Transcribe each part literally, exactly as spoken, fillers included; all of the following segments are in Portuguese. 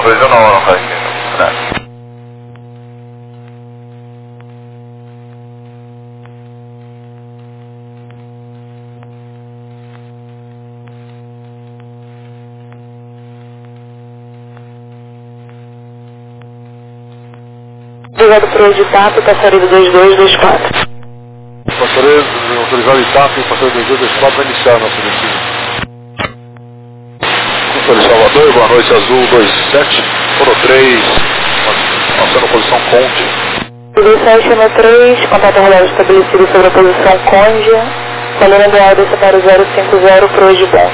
dois um não, não faz sentido. Obrigado por hoje de tato, passaredo dois dois dois quatro. Passaredo, autorizado de tato, passaredo dois dois dois quatro, vai iniciar a nossa descida. Controle Salvador, boa noite, Azul dois sete, Fono três, passando a posição Conde. dois sete no três, contato relógio estabelecido sobre a posição Conde, valendo ideal desce para o zero cinco zero para hoje bom.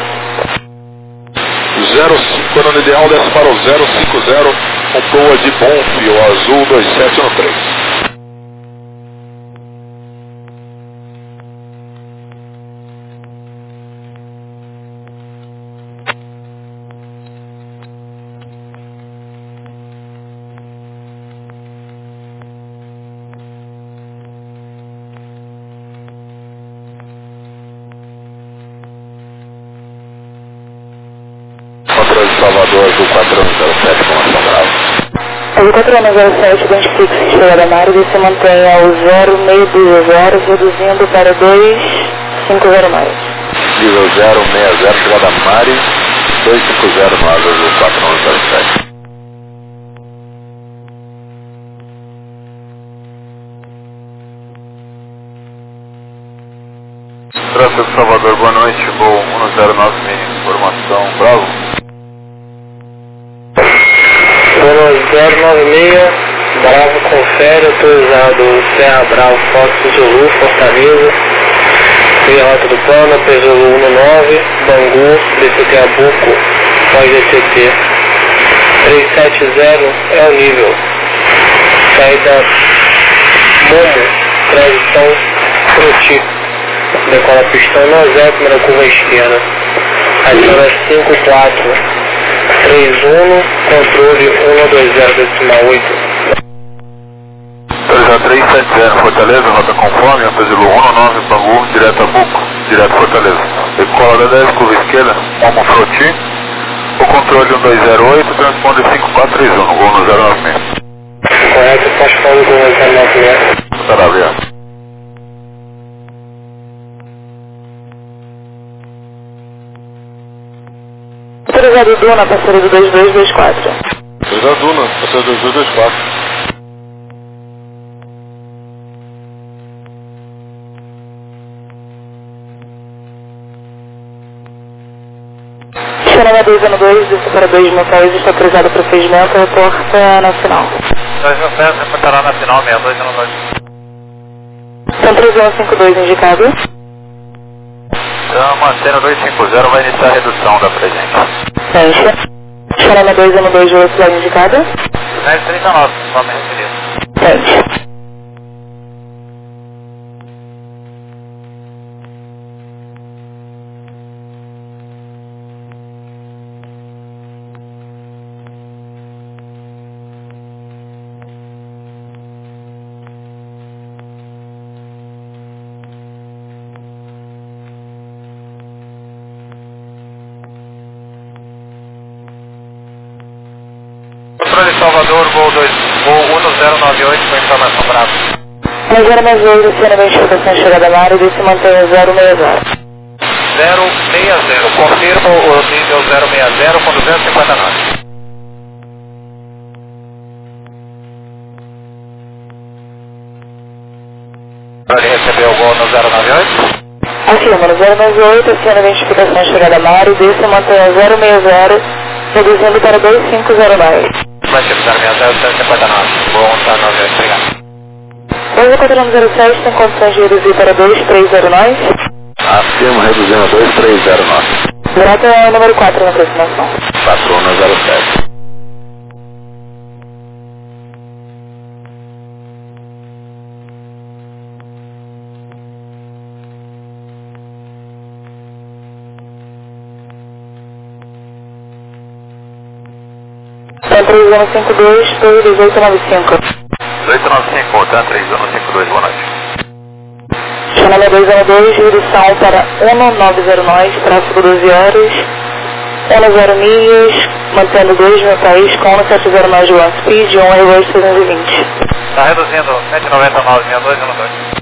zero cinco, ano ideal desce para o zero cinco zero, com proa de Bonfio, Azul dois sete no três. Salvador, Azul quatro um zero sete, formação Bravo. Azul quatro um zero sete, identifique-se, chegada na área e se mantém ao zero seis dois zero, reduzindo para dois cinco zero mais. Nível zero seis zero, chegada Mari, dois cinco zero no Azul quatro um zero sete. Trânsito Salvador, boa noite, voo um zero nove seis, formação Bravo. zero nove seis, Bravo confere, autorizado Serra Bravo, Fox Zulu, Fortaleza, via rota do plano, P Zulu nove, Bangu, D C T Abuco, pós D C T. trezentos e setenta é o nível. Saída Momo, transição Froti. Decola pistão no zero, primeira curva esquerda. Adiciona cinco quatro. três um, controle um dois zero decimal oito. três sete zero, Fortaleza, rota conforme, Antezilo um nove, Bangu, direto a Buco, direto Fortaleza. Decola da dez, curva esquerda, Momo Froti. O controle um dois zero oito, transponde cinco quatro três um, gol no zero nove seis. Correto, pode falar do zero nove seis. Tá, obrigado. Autorizado Duna, passaredo dois dois dois quatro. Autorizado Duna, passaredo dois dois dois quatro. Xarama dois um dois, desce para dois mil países, está autorizado para procedimento, reporta na final. dois mil pés, reportará na final, seis dois um dois. São três um cinco dois indicado. Então, mantendo dois cinco zero, vai iniciar a redução da presente. Enche. Xarama dois um dois, velocidade indicada. dez trinta e nove, só me referir. Enche. Controle Salvador, voo, dois, voo um zero nove oito, com informação Bravo. Na zero mais dois, descendo a identificação chegada na área e se mantém o zero seis zero. zero seis zero, confirmo o nível zero seis zero com duzentos e cinquenta nove. Ele recebeu o gol no zero nove oito? Afirma, no zero nove oito, descendo a identificação chegada na área e se mantém o zero seis zero, reduzindo para dois cinco zero mais. Mantivo zero seis zero, duzentos e cinquenta e nove. Bom, zero nove oito, obrigado. Hoje o quatro um zero sete tem condições de reduzir para dois três zero nove. Afirmo, reduzindo a dois três zero nove. Direto é o número quatro na aproximação. quatro um zero sete. São três um cinco dois, dois oito nove cinco. oito nove cinco, tá? três um cinco dois, boa noite. Chama dois um dois, direção para um nove zero nove, tráfego doze horas, um zero milhas, mantendo dois mil país com um sete zero nove de one speed, um Airbus trezentos e vinte. Está reduzindo cento e noventa e nove, sessenta e dois, um dois.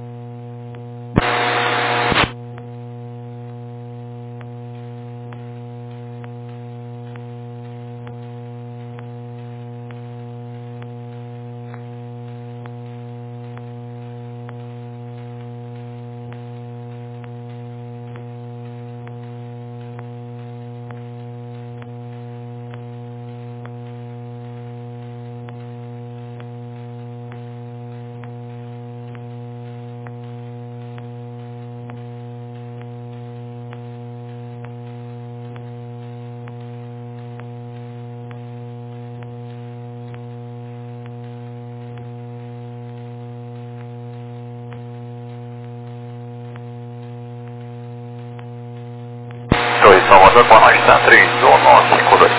dois, Salvador, boa noite, tá? três um nove cinco dois.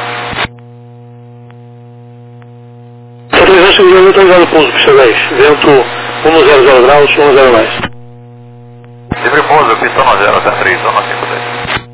Autorizado seguidor autorizado pouso, pista dez, vento um zero zero graus, um zero mais. Livre pouso, pista um zero, tá? três um nove cinco dois.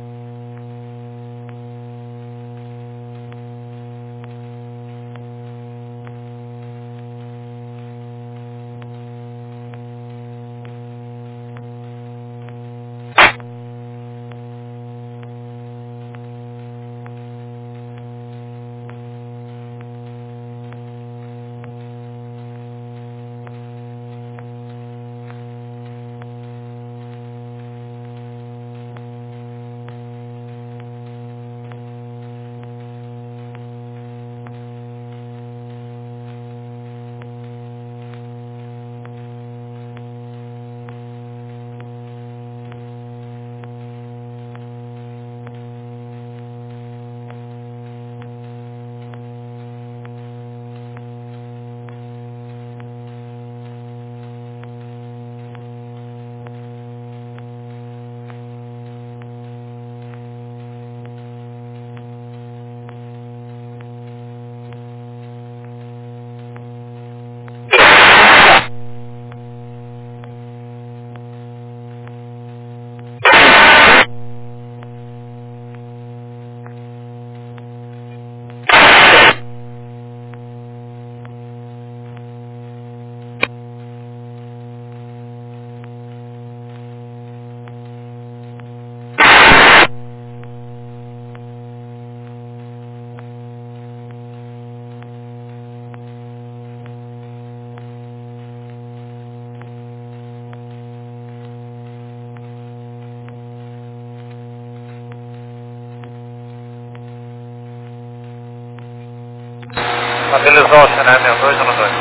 Estabilizou o cenário sessenta e dois, um dois.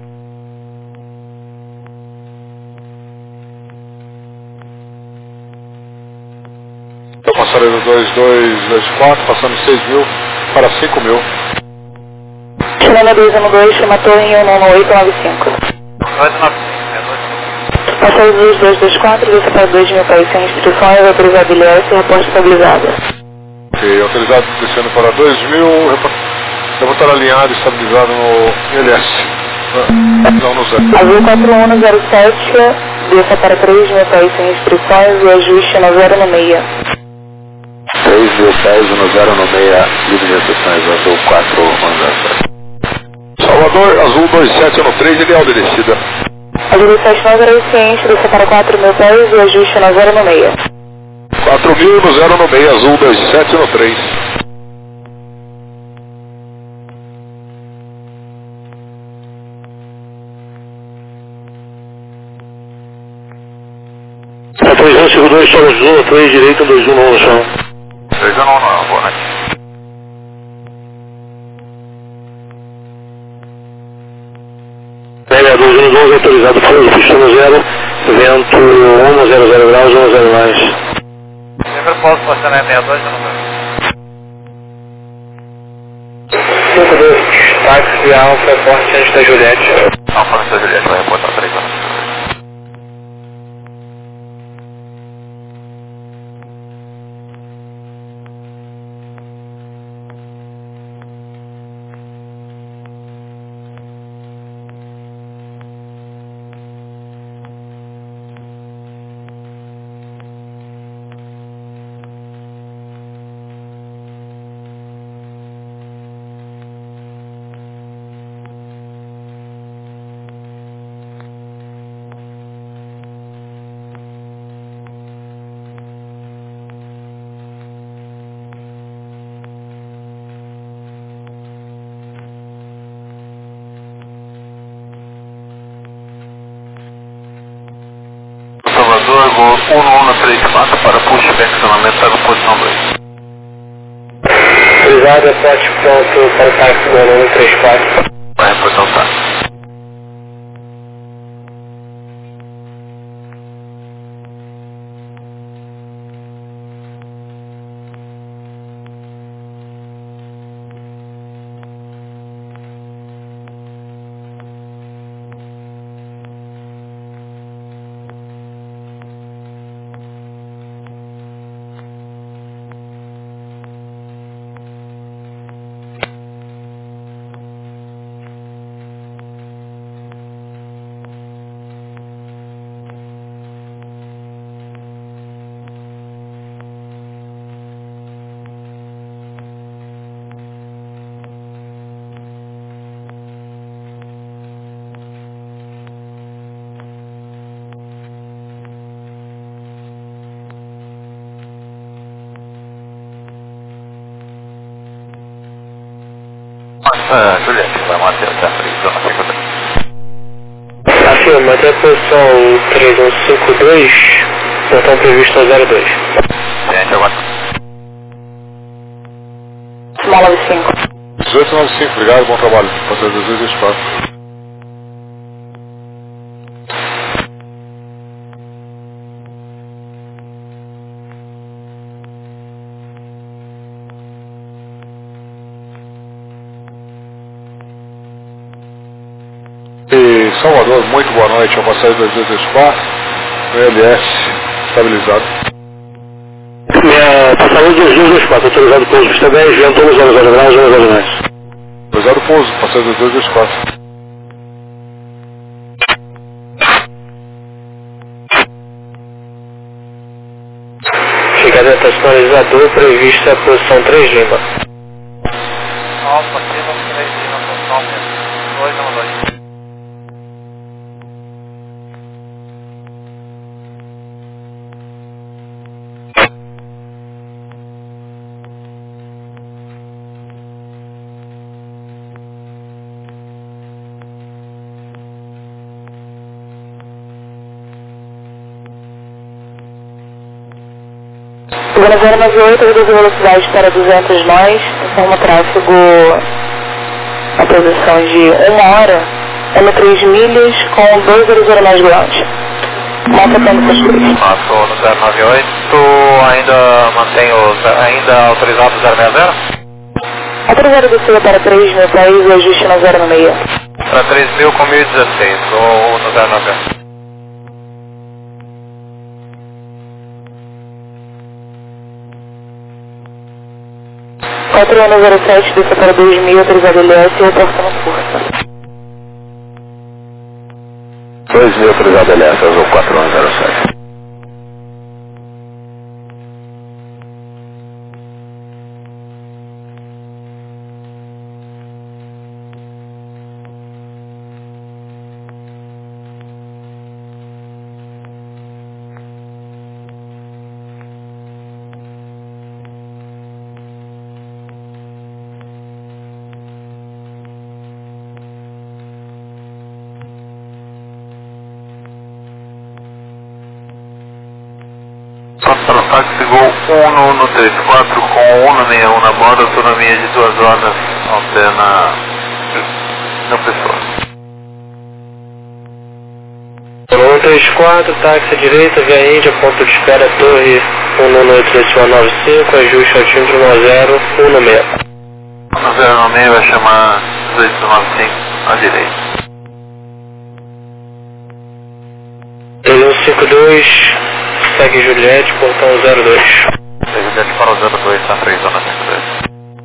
Estou passando dois dois dois quatro, passando seis mil para cinco mil. Chilena dois um dois, chama torre em um um oito nove cinco. dois nove cinco, Passou dos dois dois quatro, desce para dois mil país sem instruções, autorizado I L S e reporte estabilizada. Ok, autorizado descendo para dois mil, reportar alinhado e estabilizado no I L S. Não, no zero. Azul quatro um zero sete, desça para três mil país sem instruções e ajuste no zero no meia. três mil pés no zero no meia, livre de restrições, azul quatro um zero sete. Salvador, azul dois sete no três, ideal de descida. Azul dois sete nove era eficiente, desça para quatro mil pés e ajuste no zero no meia. quatro mil no zero no meia, azul dois sete no três. Autorizado seguidor dois, solo azul, três direita, dois um no chão. três um não, boa noite. Média dois um doze, autorizado pouso, pista no zero, vento um zero zero graus, um zero mais. Livre pouso para o cenário sessenta e dois, um dois. cinco dois, táxi Alfa, Forte antes da Juliette. Alfa antes da Juliette, vai reportar três anos. Voo um um três quatro para pushback, acionamento na posição dois. Autorizado, aporte pronto para o táxi do um um três quatro. Vai, posição tá. Ah, Juliette, vai manter até a frente, zona cinco dois. Afirma, até a posição três um cinco dois, portão previsto a zero dois. Gente, aguenta. Small nove cinco. dezoito nove cinco, obrigado, bom trabalho. Passei dois dois quatro. E Salvador, muito boa noite, ao passagem dois dois dois quatro, no L S, estabilizado. Minha passagem dois dois dois quatro, autorizado pouso, vista dez, vento zero zero graus, zero zero mais. Autorizado pouso, passagem dois dois dois quatro. Chegada personalizador, prevista a posição três Lima. Alfa, Lima, três Lima, posição dois um dois. Segunda zero nove oito, reduz a velocidade para duzentos nós, informa tráfego a posição de uma hora, M três milhas com dois zero zero nós ground. Mata tempo para três. Passou no zero nove oito, ainda mantém o, ainda autorizado zero seis zero? Autorizado descida para três mil país e ajuste na zero seis. Para três mil com mil e dezesseis, ou no zero nove oito. quatro um zero sete, desça para dois mil, autorizado L S e reporta no curso. dois mil autorizado L S, azul quatro um zero sete. Para táxi Gol um um três quatro com um seis um na borda, autonomia de duas horas, antena não pessoa. um três quatro, táxi à direita, via Índia, ponto de espera, torre um um oito dois nove cinco, ajuste altímetro um zero um seis. um zero um seis vai chamar dezoito nove cinco à direita. três um cinco dois, segue Juliette, portão zero dois. Juliette para o zero dois, na frente, zona cinco dois.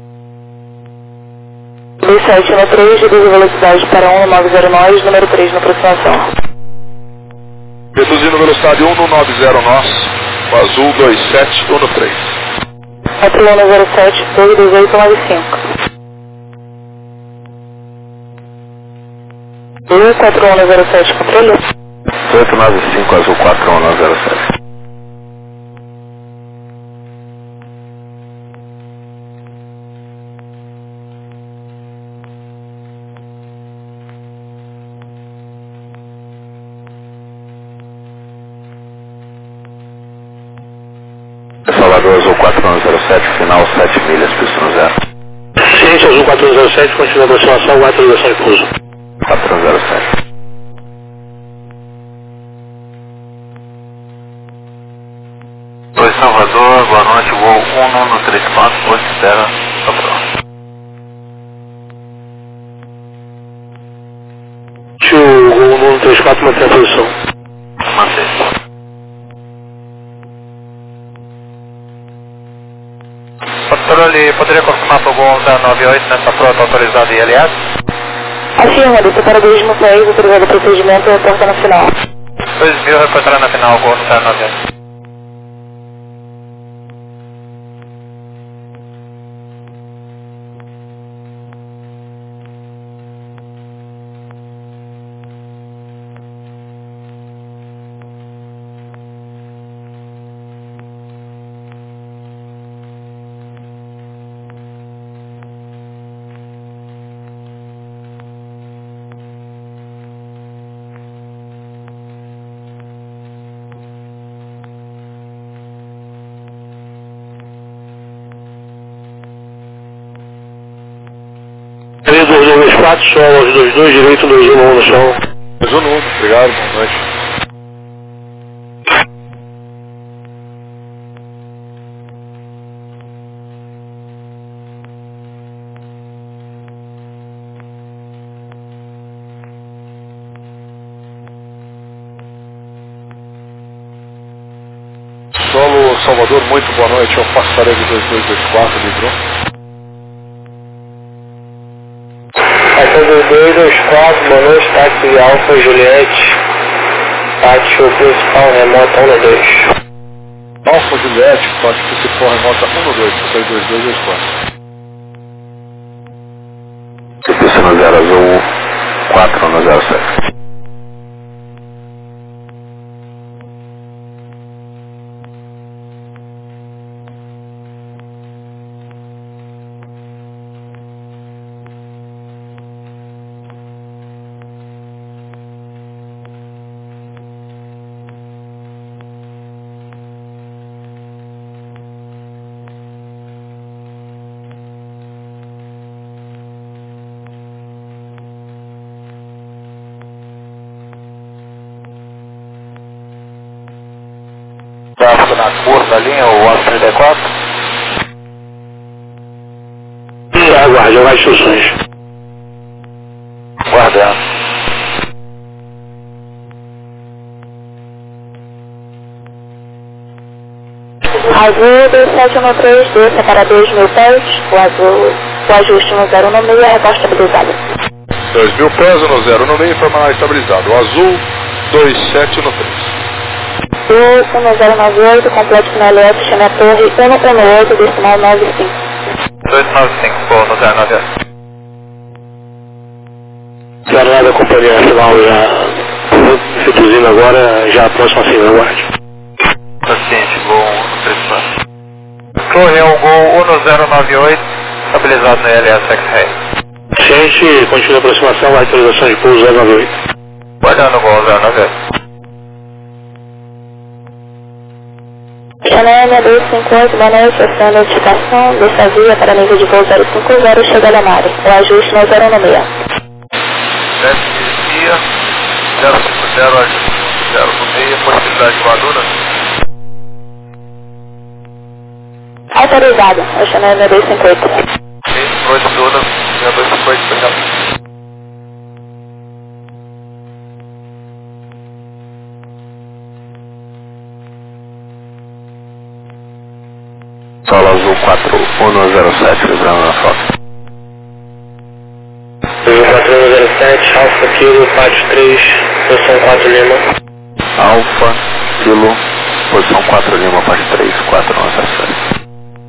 dois sete no três, reduz a velocidade para um nove zero nós, número três na aproximação. Reduzindo velocidade um no nove zero nós, o azul dois sete um no três. quatro um zero sete, dois dois oito nove cinco. E quatro um zero sete, controle? oito nove cinco, azul quatro um zero sete. Ciência Azul quatro um zero sete, final sete milhas, pista zero. Ciência Azul quatro um zero sete, continua a aproximação, aguarda a ligação de pouso. quatro um zero sete. Oi, Salvador, boa noite, voo um um três quatro, oito zero, Salvador. O um um três quatro mantém a posição. Mantém. Controle, poderia confirmar para o voo um zero nove oito nessa frota autorizada I L S? Afirma, descer para dois mil seis, autorizado o procedimento, reporta no final. dois mil, reportará na final, voo um zero nove oito. três dois dois quatro, sol aos dois dois, direito dois um um no sol. dois um um, obrigado, boa noite. Solo Salvador, muito boa noite, eu passarei de dois dois dois quatro, livrou. dois dois dois quatro, boa noite, táxi Alfa Juliette, pátio principal remota um dois. Alfa Juliette, pátio principal remota um dois, dois dois dois quatro. Pista zero Azul quatro um zero sete. Tráfego na curva da linha, o onze trinta e quatro. Aguarde, aguarde instruções. Guardando. Azul dois sete um três, desça para dois mil pés, o azul, o ajuste no zero no meio, reposta estabilizada. dois mil pés no zero no meio, informará estabilizado. O azul, dois sete no três. Azul um zero nove oito, complexo na L F, chama a torre um um oito, decimal nove cinco. dois nove cinco, voo no zero nove oito. zero nove, a companhia final já reduzindo agora, já a próxima cena, aguarde. Paciente, voo um três quatro. Torre é o gol um zero nove oito, estabilizado no I L S X-Ray. Ciente, continua a aproximação, vai autorização de pouso zero nove oito. Guardando o gol zero nove oito. Chanel dois cinco oito, boa noite, essa notificação, desta via para nível de voo zero cinco zero, chega a Lamare, o ajuste no zero no meio. Desce via, zero cinco zero, ajuste zero no meio, possibilidade de voadora. Autorizada, o Chanel dois cinco oito. oito todas, dois cinco oito, obrigado. Solo Azul quatro um zero sete, livrando na foto. quatro um zero sete, Alfa Kilo, pátio três, posição quatro Lima. Alfa, Kilo, posição quatro Lima, parte três, quatro um zero sete.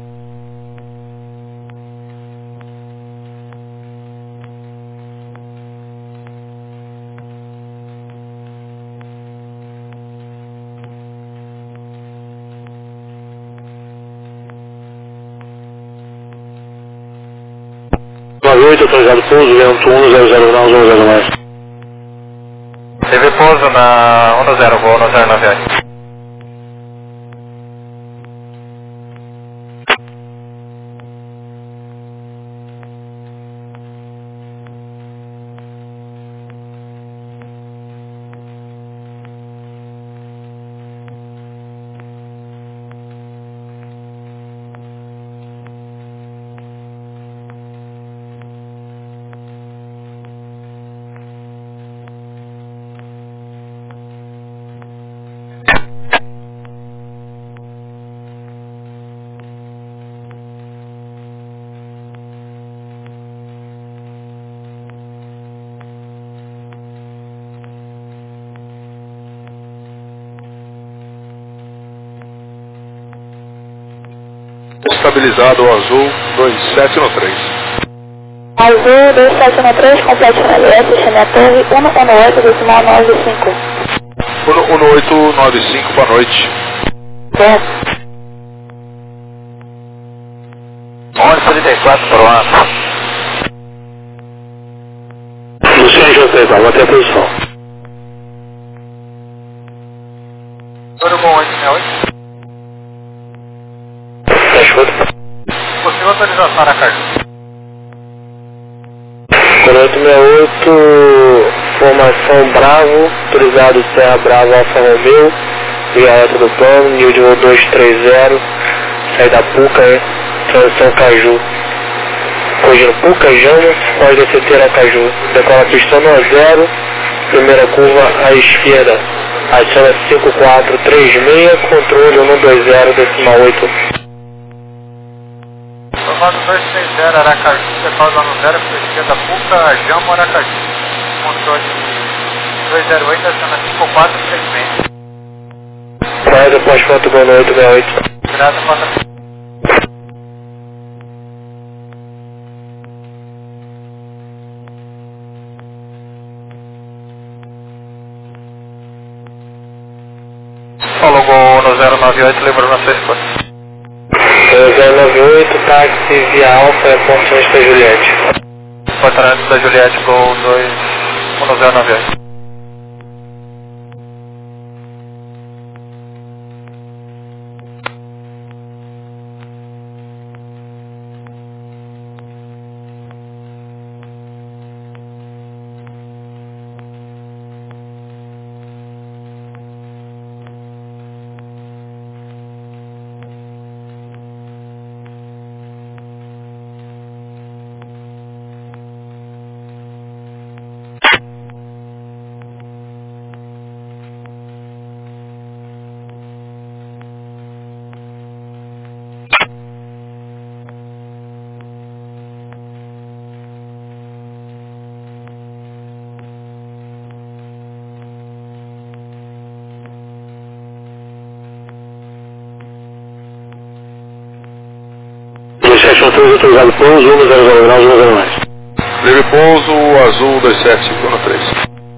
nove oito, autorizado pouso, vento um zero zero nove um zero mais. Teve pouso na um zero, voo no zero nove oito. estabilizado o azul dois sete no três. Azul dois sete no três, complete na L S, chame a torre um um oito, decimal nove cinco. um um oito nove cinco, boa noite. Certo. onze trinta e quatro para o ano. Luciano J T, vou até a posição. Número bom oito seis oito. Tá escuta? Possível atualização na carta. oito seis oito, formação Bravo, autorizado Serra Bravo Alfa Romeo, via reta do plano, nível dois três zero, saída Puca, transição Caju. Corrigindo Puca, Jamas, pode descer a Caju. Decola a pista no a zero, primeira curva à esquerda. Adiciona cinco quatro três seis, controle um dois zero, decimal oito. Formado dois três zero, Aracaju, decola no zero, para a esquerda Puca, Jama, Aracaju. Controle dois zero oito, adiciona cinco quatro três seis. Praia pós-foto, boa noite, seis oito. Virada quatro. Falou Gol no zero nove oito, lembrou na sua escolha. zero nove oito, táxi via Alfa, é ponto antes da Juliette. Porta antes da Juliette, Gol dois um zero nove oito. Autorizado pouso, um zero zero graus, um zero mais. Livre pouso, azul dois sete cinco no três.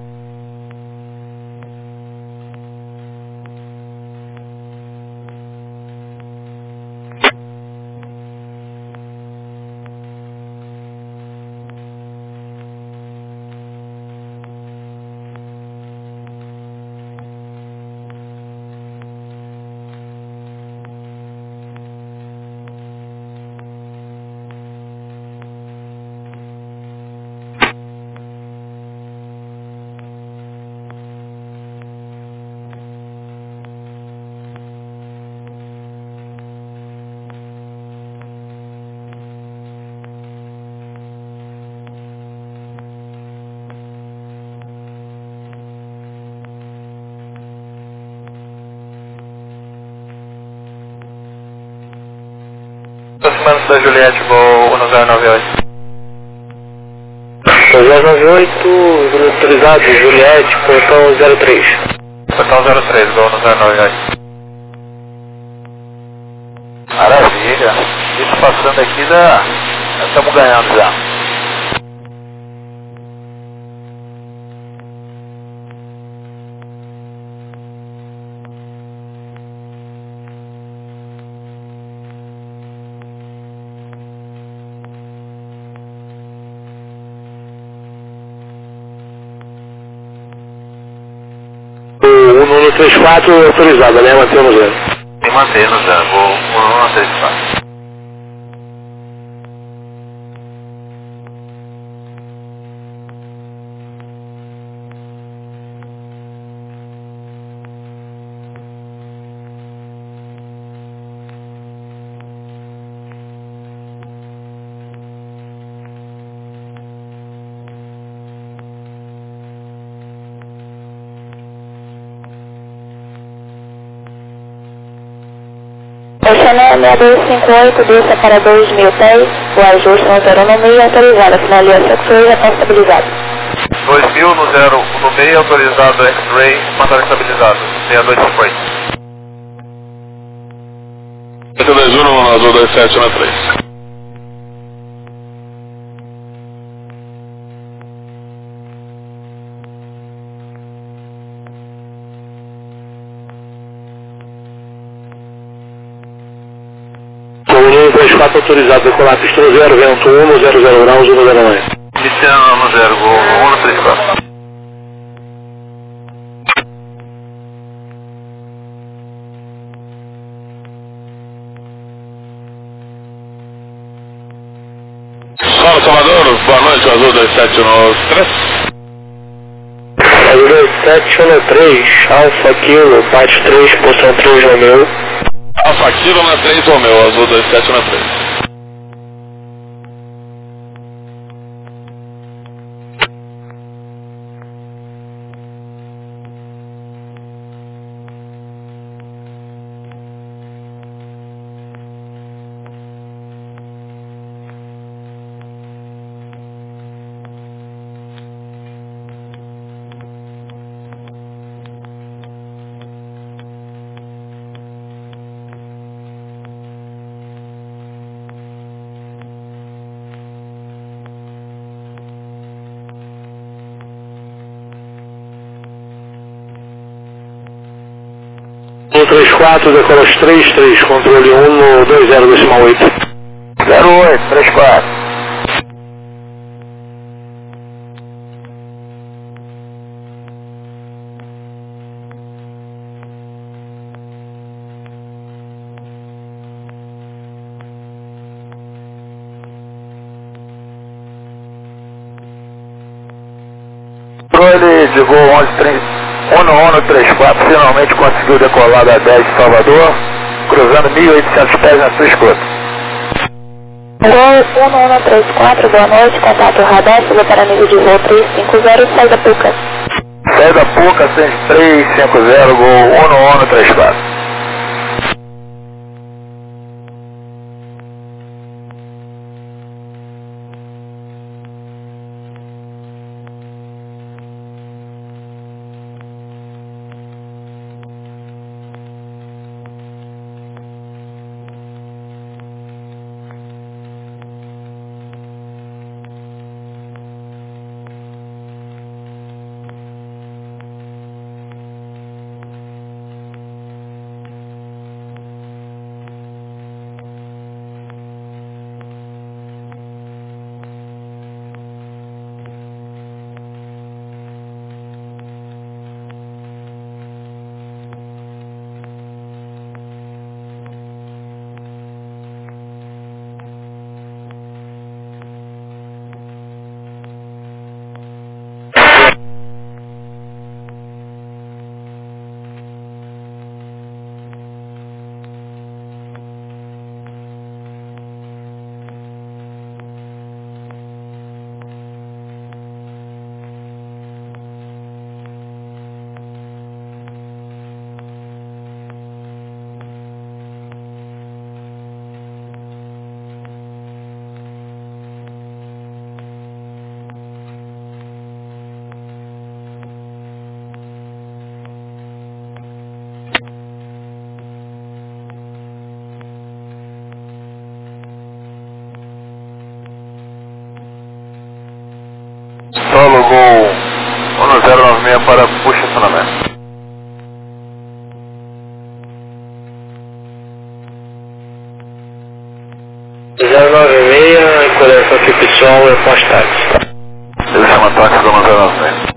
Aproximando da Juliette, Gol um zero nove oito. zero nove oito, autorizado Juliette, portão zero três. Portão zero três, Gol no zero nove oito. Maravilha. Isso passando aqui, já estamos ganhando já. um um três quatro autorizada, né? Mantém no zero. Tem manter no zero, Gol um um três quatro. Chanel seis dois cinco oito, desça para dois mil pés, o ajuste no zero no meio, autorizado, finaliza X-Ray, retorno estabilizado. dois mil no zero no meio, autorizado X-Ray, mandar estabilizado, seis dois cinco oito. oito dois um no azul dois sete um três. um dois quatro autorizado a decolar pista zero, vento um, zero zero graus, um zero nove. Iniciando no zero, gol um no três quatro. Solo Salvador, boa noite, azul dois sete um três. Azul dois sete um três, Alfa Kilo, parte três, posição três Romeu. Alfa Kilo na três Romeu, azul dois sete um três. um três quatro, decolas três três, controle um no dois zero decimal oito. zero oito, três quatro. Controle de voo um no três quatro, finalmente conseguiu decolar da dez de Salvador, cruzando mil e oitocentos pés na sua escuta. Gol um no três quatro, boa noite, contato radar, suba para nível de voo trezentos e cinquenta, sai da Puca. Sai da Puca, trezentos e cinquenta, gol um no três quatro. Solo gol um zero nove seis para puxa estacionamento. zero nove seis, coleção Fipsol e constante. Ele chama táxi do um zero nove seis.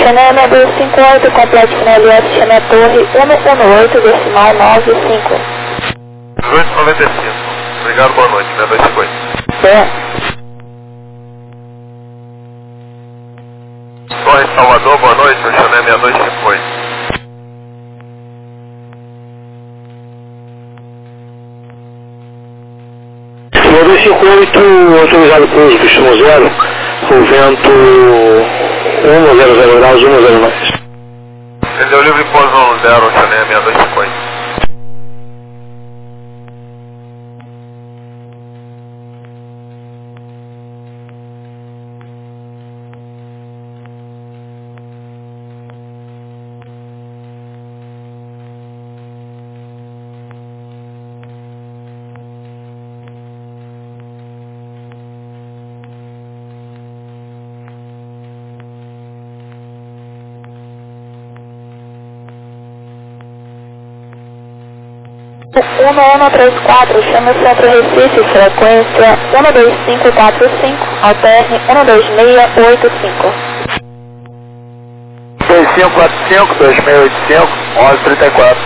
Xanana dois cinco oito, complexo na L S Xané Torre cento e dezenove, decimal nove cinco. dezoito noventa e cinco. Obrigado, boa noite, né? dois cinco oito. É. Torre Salvador, boa noite, o Xané seis dois cinco oito. dois cinco oito, autorizado para uso do Estimo Zero, o vento um zero zero graus, um zero mais. Ele deu livre pós um zero, Xané seis dois cinco oito. um um três quatro, chama Centro Recife, frequência um dois cinco quatro cinco, alterne um dois seis oito cinco. dois cinco quatro cinco, dois seis oito cinco, onze trinta e quatro.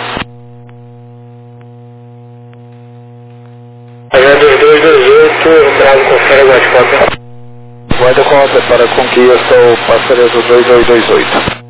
dois dois dois oito, Bravo confere guarda conta. Guarda conta para conquista o passaredo dois dois dois oito.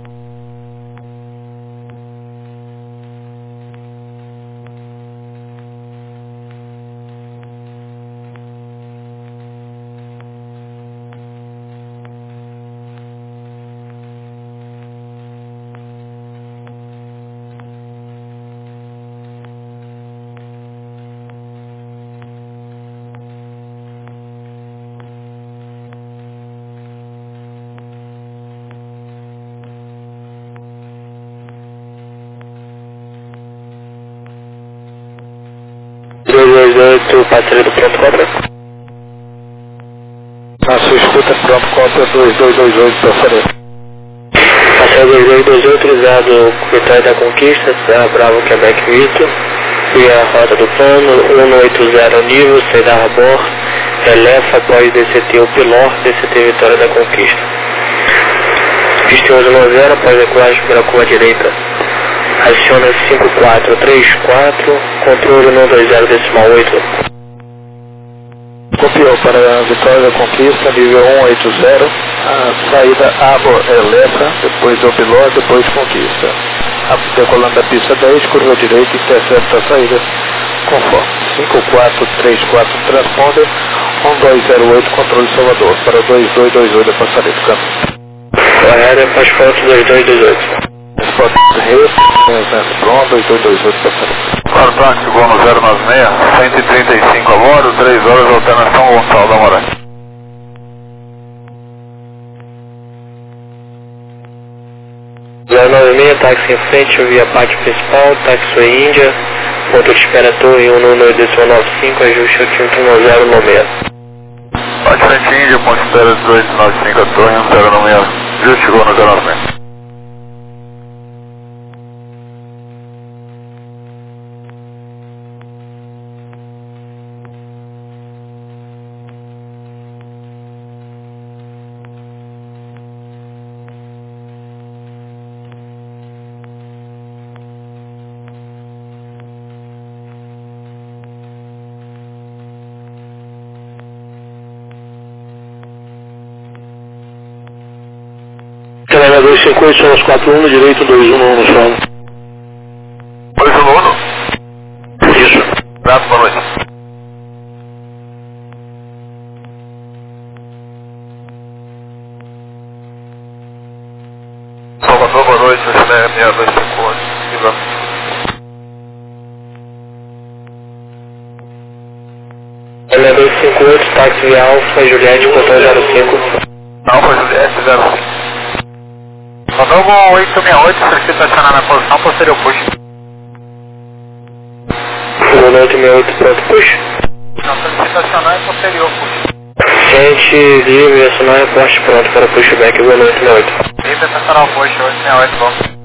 dois dois oito, passaredo pronto conta. Na sua escuta, pronto conta dois dois dois oito, passaredo. Passaredo dois dois dois oito, utilizado Vitória da Conquista, Serra Bravo, Quebec Vito, e a rota do plano, cento e oitenta nível, Cedar Rabor, Elefa, após D C T o Pilor, D C T Vitória da Conquista. Pista onze noventa, após decolagem pela curva direita. Adiciona cinco quatro três quatro, controle cento e vinte decimal oito. Copiou para a Vitória da Conquista, nível cento e oitenta, a saída Arbor Elefa, depois do Biló, depois Conquista. A- Decolando da pista dez, curva direita, intercepta a saída conforme. cinco quatro três quatro, transponder, um dois zero oito, controle Salvador, para dois dois dois oito, passaredo caminho. Correto, faz foto dois dois dois oito. Foto de rede, pronto, dois dois dois oito, passaredo. Claro, Frank, chegou no zero nove seis, cento e trinta e cinco a bordo, três horas, alternação Gonçalo da Moraes. zero nove seis, táxi em frente, via parte principal, táxi Índia, ponto de espera torre um nove nove cinco, ajuste oito um zero nove seis. Parte frente Índia, ponto de espera dezoito nove cinco, a torre um zero nove seis. Justo, chegou no zero nove seis. Canela dois cinco oito, são os quatro um, direito dois um no solo. dois um um. Isso. Graças, boa noite. Salvador, boa noite, o Xané seis dois cinco oito. Canela dois cinco oito, táxi via Alfa, Juliette, controle zero cinco. Alfa Juliette zero cinco. Rodou oito seis oito, solicita acionar na posição posterior push. Rodou oito seis oito, pronto, push. Não, solicita acionar é posterior push. Gente, livre, acionar, poste pronto para pushback, oito seis oito. Livre, acionar o push, oito seis oito, bom.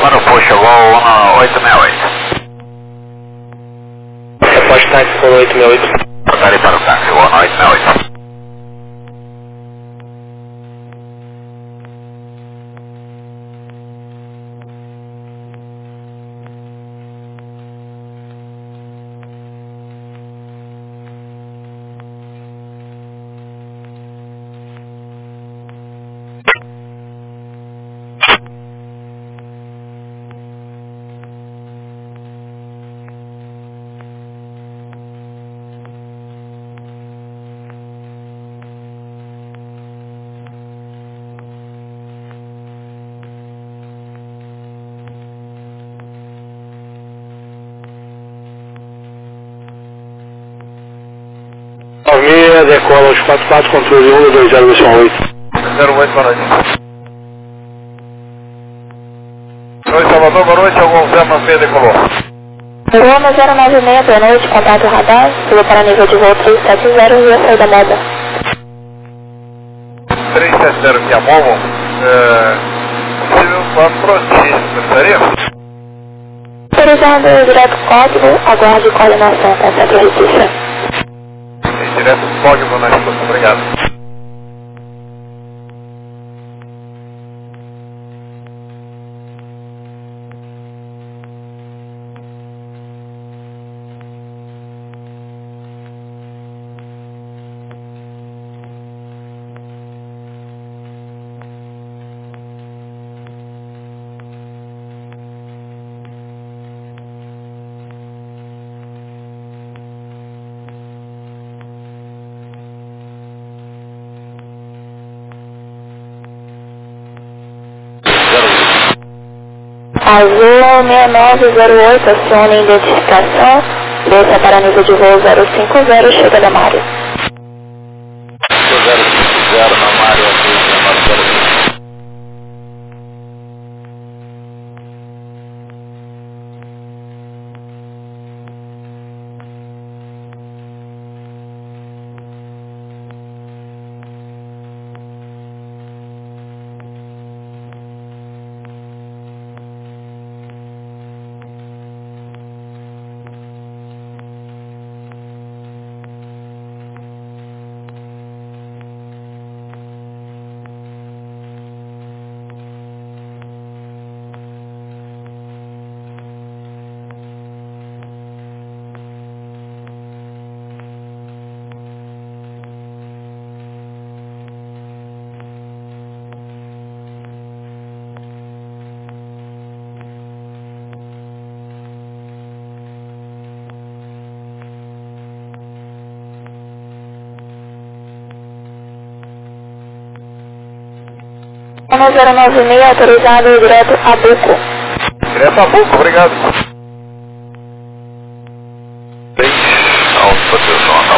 para o push, voo um oito seis oito. Repórter táxi com oito seis oito. Voltarei para o táxi, voo um oito seis oito. Almeida, decola os quatro quatro, controle um dois zero dois oito. zero oito, boa noite. Oi, Salvador, boa noite, algum zero nove seis decolou. Roma zero nove seis, boa noite, contato radar, pulou para nível de voo três sete zero e a saída moda. três sete zero aqui a Momo, é... possível quatro X, gostaria? Autorizado direto código, aguarde coordenação com o centro Recife. Direto código na estação, obrigado. Azul seis nove zero oito, acione identificação, desça para nível de voo zero cinco zero, chega da Mário. zero cinco zero na Mário, aqui, zero zero cinco. Roma zero nove seis, autorizado direto a Buco. Direto a Buco, obrigado. Alfa, Alfa.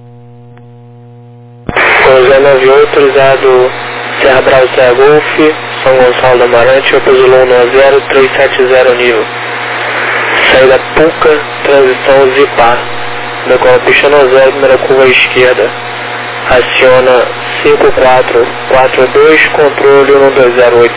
Com zero nove oito, autorizado Serra Bravo, Serra Golf, São Gonçalo do Amarante, Opus Zulu nove zero três sete zero nível. Saída Puca, transição Zipar. Decola pista no zero, primeira curva à esquerda. Aciona cinco quatro quatro dois, controle um dois zero oito.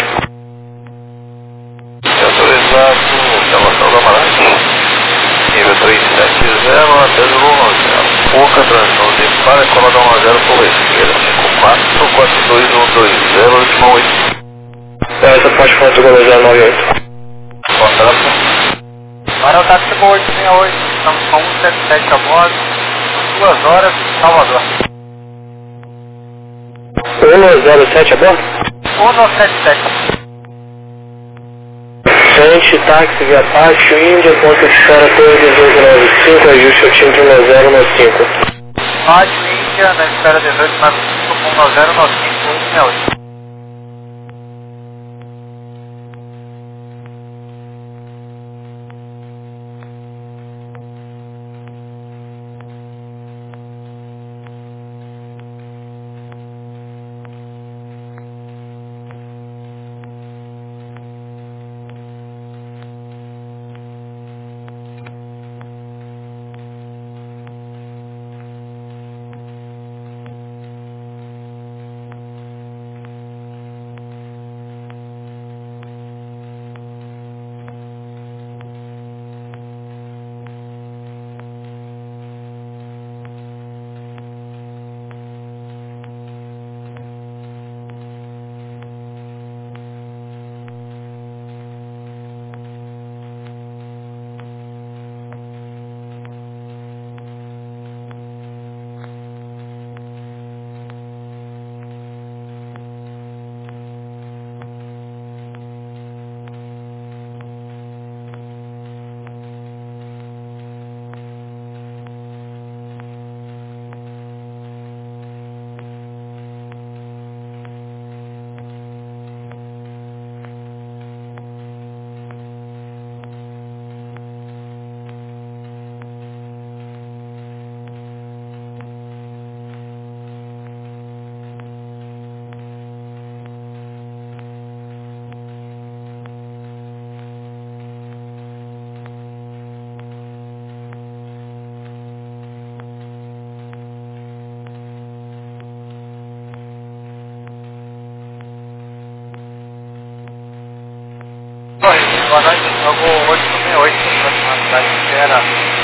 Autorizado, Salvação do Amarante. Nível três sete zero, até Zulu nove zero. Pouca transição de para e cola um zero por esquerda. cinco quatro quatro dois um dois zero oito oito. Essa pode falar com o zero nove oito. Contrato. Agora é o táxi com oito seis oito, estamos com um sete sete a bordo, duas horas, Salvador. um zero sete a bordo? um sete sete. Frente, táxi, via pátio, Índia, ponto de espera, torre dezoito nove cinco, ajuste ao timbre um zero nove cinco. Rádio Índia, na espera dezoito nove cinco, com um zero nove cinco, oito seis oito. boa noite, jogo oito seis oito, próxima cidade inteira,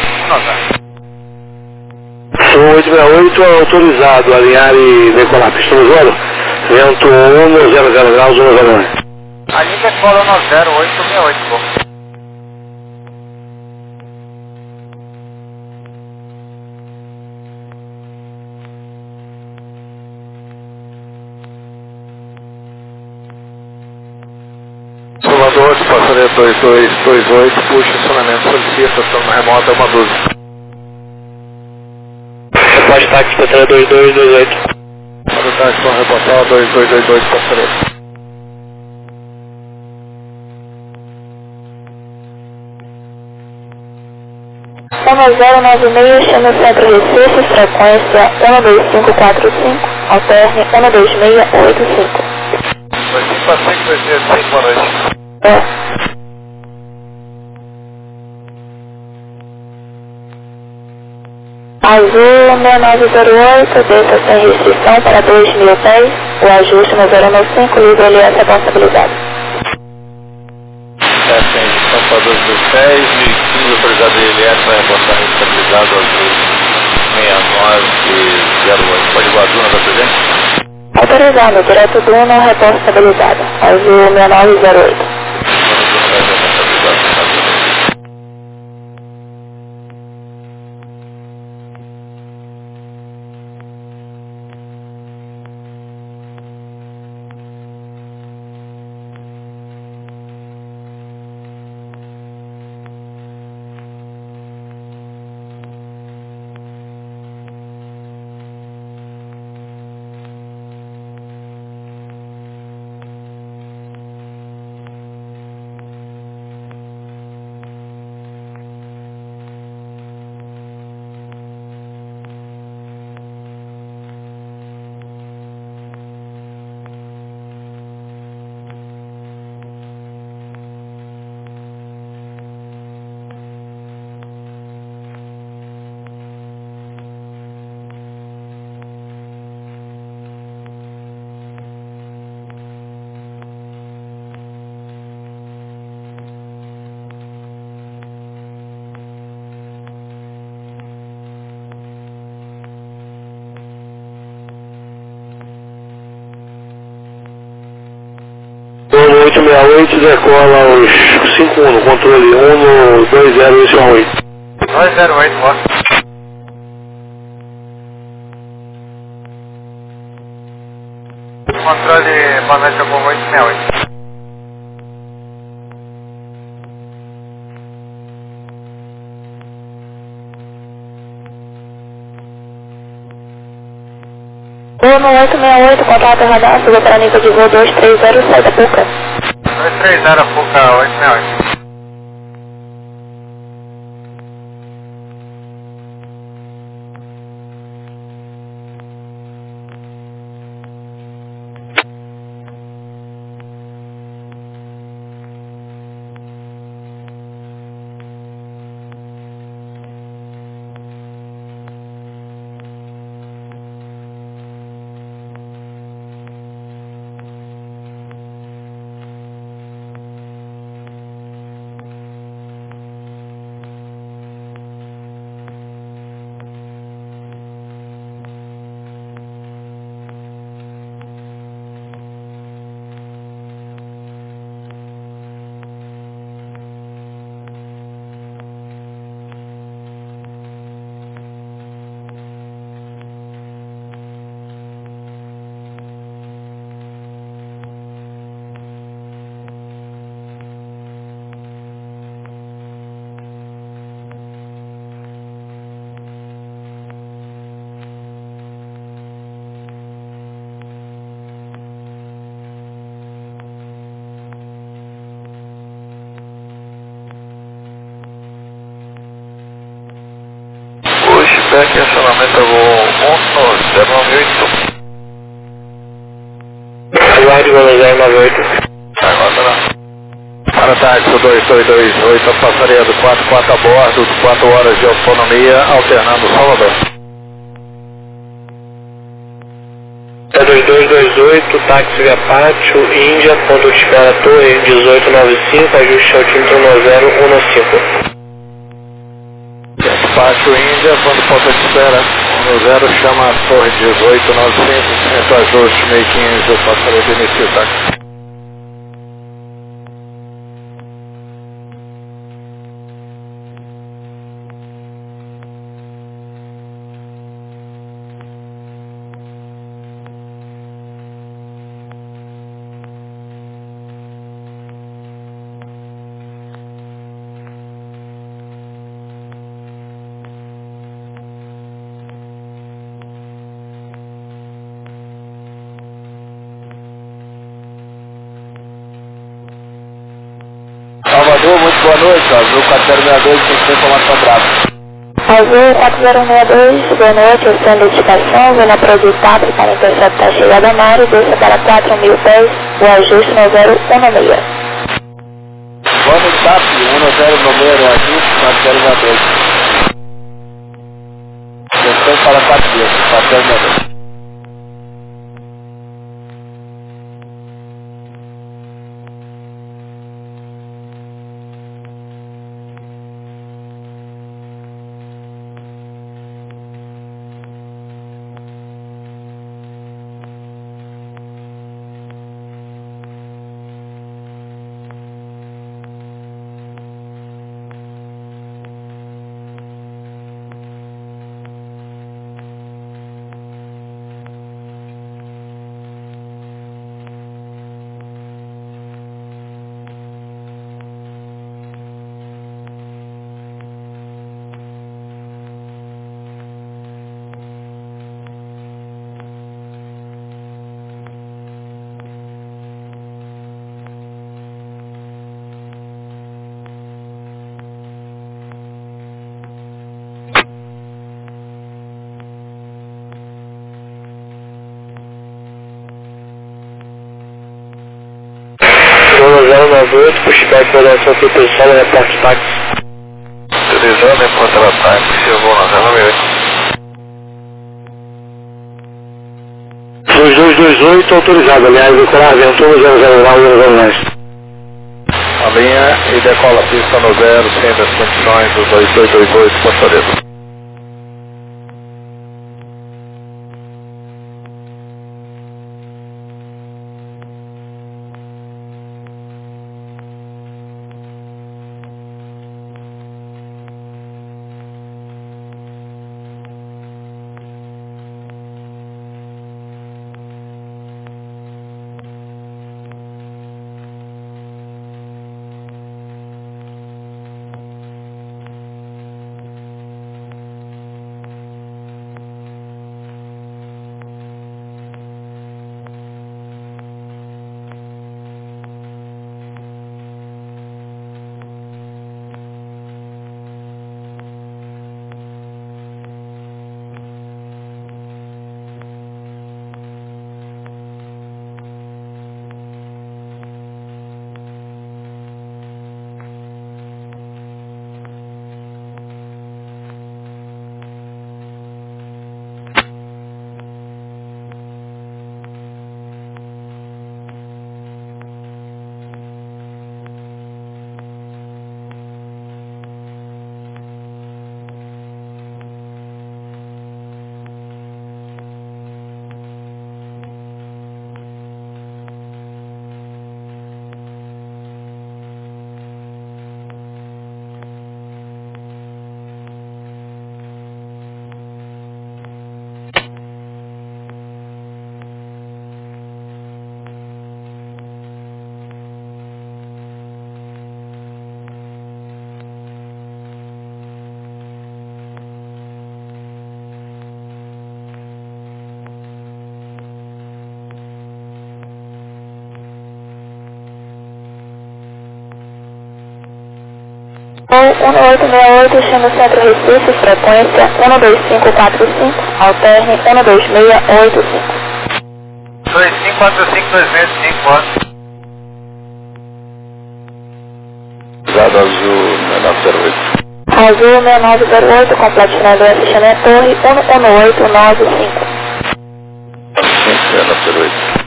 Sou oito seis oito, autorizado a alinhar e decolar. Pista no zero, vento um zero zero graus, um zero um. Ali decola no zero oito seis oito, pô. Salvador, passaria dois dois dois oito, puxa estacionamento, solicita, ação remota uma doze. Repórte táxi, passaria dois dois dois oito. Para o táxi, vão reportar dois dois dois oito, passaria. um zero nove seis, chama Centro Recife, frequência um dois cinco quatro cinco, alterne um dois seis oito cinco. dois cinco quatro cinco, dois seis seis, boa noite. É. Azul seis nove zero oito, desça sem restrição para dois mil e dez, o ajuste no zero nove cinco, livre L S responsabilizado. É, tem restrição para dois mil e dez, mil e quinze, autorizado L S, vai reportar responsabilizado azul seis nove zero oito. Pode igual azul, não está presente? Autorizado, direto do Uno, reporte estabilizado. Azul seis nove zero oito. oito seis oito, decola os cinco um, controle um dois zero oito. dois zero oito, ó. Controle, boa noite, jogo oito seis oito. Uno oito seis oito, contato radar, suba para nível de voo dois três zero sete, Puca. dois três zero, Puca, oito seis oito. Back, acionamento um zero nove oito. Aguarde, zero nove oito. Agora não. Para táxi dois dois dois oito, a passaria do quatro quatro a bordo, quatro horas de autonomia, alternando Salvador. É dois dois dois oito, táxi via pátio, Índia, ponto de espera Torre dezoito noventa e cinco, ajuste altímetro um zero um cinco. Pátio Índia, ponto, ponto de espera um zero, chama a Torre dezoito noventa e cinco, centro ajuste meio quinze, eu passarei de início o táxi. Salvador, muito boa noite, Azul quatro zero seis dois, tem que ter informação brava. Azul quatro zero seis dois, boa noite, eu sou a identificação, vou na Projetap para interceptar a chegada a Mário, desça para quatro mil pés, o ajuste no zero um seis. Vamos T A P, um zero número, ajuste quatro zero seis dois. Descendo para quatro dias, quatro zero seis dois. zero nove oito, puxar para a sua posição, reporte táxi. Utilizando em contra-ataque, chegou na zero nove oito. dois dois dois oito, autorizado, aliás, decorar Aventura zero zero nove zero nove. A linha e decola a pista no zero, sendo as condições do dois dois dois oito, Fortaleza. um oito seis oito, chama o Centro Recife, frequência um dois cinco quatro cinco, alterne um dois seis oito cinco. dois cinco quatro cinco dois seis cinco, ó. Usado azul seis nove zero oito. Azul seis nove zero oito, complete finalizando a Torre um um oito nove cinco. Sim, zero nove zero oito.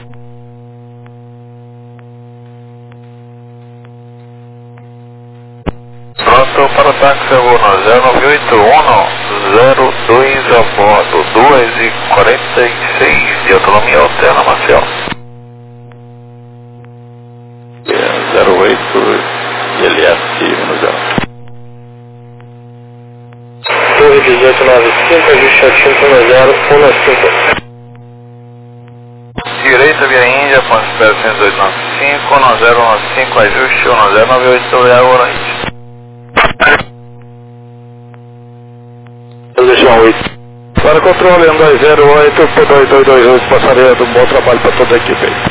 Pronto para o táxi Luna zero nove oito um zero dois a bordo, duas e quarenta e seis de autonomia alterna Marcial. zero oito I L S menos zero. Torre dezoito noventa e cinco, ajuste ativo um zero um cinco. Direita via Índia, ponto espera cento e dois noventa e cinco, um zero nove cinco, ajuste um zero nove oito, Leal Orange. oito. Para controle um dois zero oito, P dois dois dois oito, Passaredo, bom trabalho para toda a equipe aí.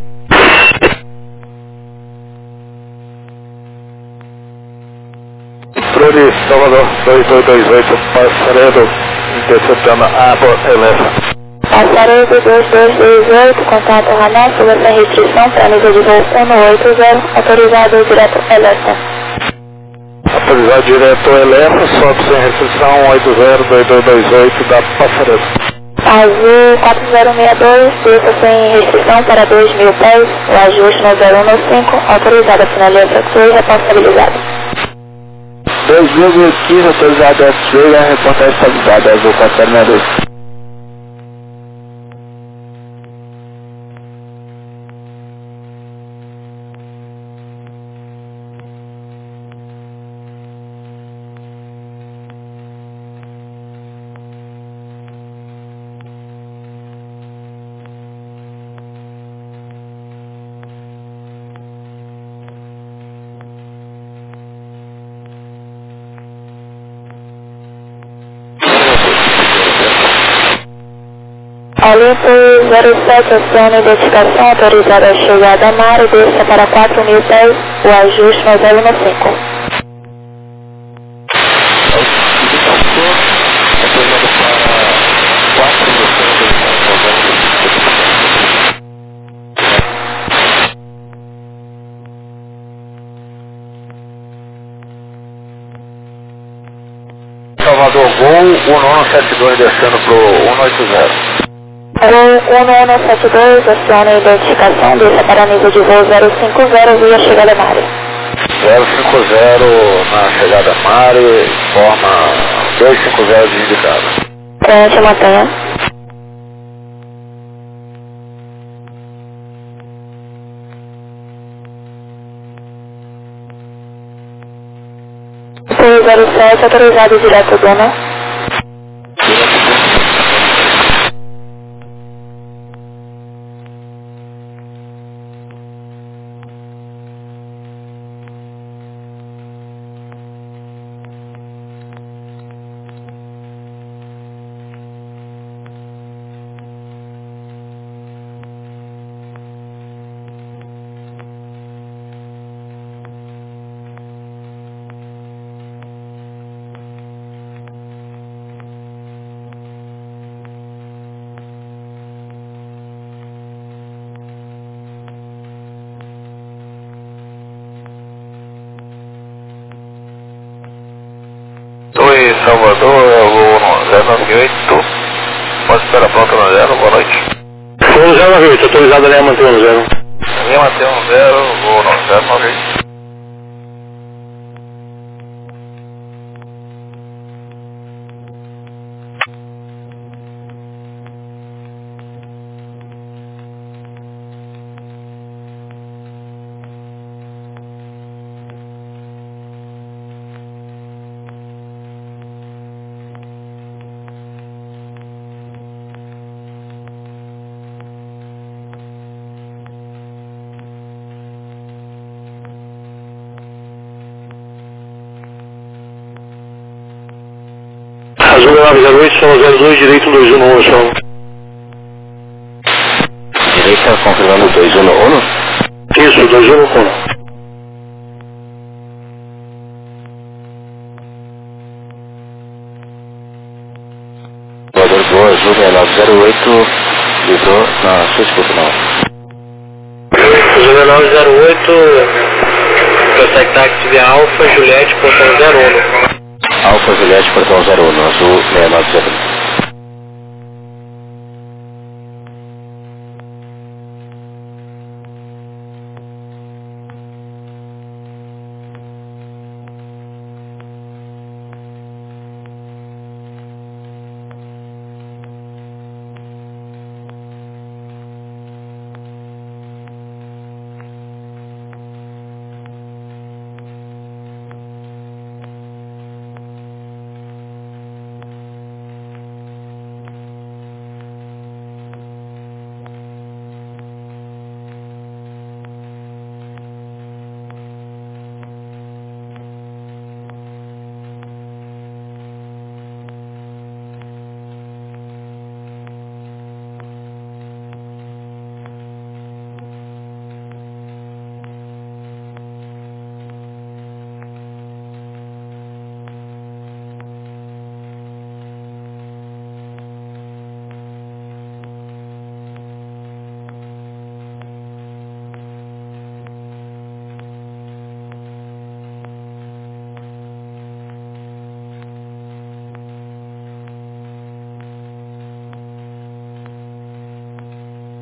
Flores, Salvador, dois dois dois oito, Passaredo, interceptando Aba Elefa. Passaredo dois dois dois oito, contato Ramon, sobre essa restrição para nível de voo cento e oitenta, autorizado direto Elefa. Autorizado direto Elefa, sobe sem restrição, oito zero dois dois dois oito da Passaredo. Azul quatro zero seis dois, desça sem restrição para dois mil pés, o ajuste no zero um cinco, autorizado a finalização e responsabilizado. dois mil e quinze, autorizado S J, a reportagem estabilizada, Azul quatro zero seis dois. Olimpo zero sete, aciona a identificação, autorizada a chegada a mar e desça para quatro mil pés, o ajuste no zero um cinco. Salvador Gol, um nove sete dois descendo pro um oito zero. Gol um nove sete dois, aciona a identificação, desça para nível de voo zero cinco zero via chegada a mar. zero cinco zero na chegada a mar, forma dois cinco zero de indicado. Frente a montanha. seis zero sete, autorizado direto Dona. Oi, Salvador, é o voo zero nove oito, pode esperar pronto no zero, boa noite. Voo zero nove oito, autorizado a linha manter um zero. Linha manter um zero, voo no zero nove oito. Azul nove zero oito, são zero dois, direito dois um no som. Direita confirmando dois um no um? Isso, dois um no um. Voador Boa, Azul nove zero oito, livrou na sua escuta não. Azul nove zero oito, prossegue táxi via Alfa, Juliette, portão zero um. Alfa Juliette, portão zero um, Azul seis nove zero um.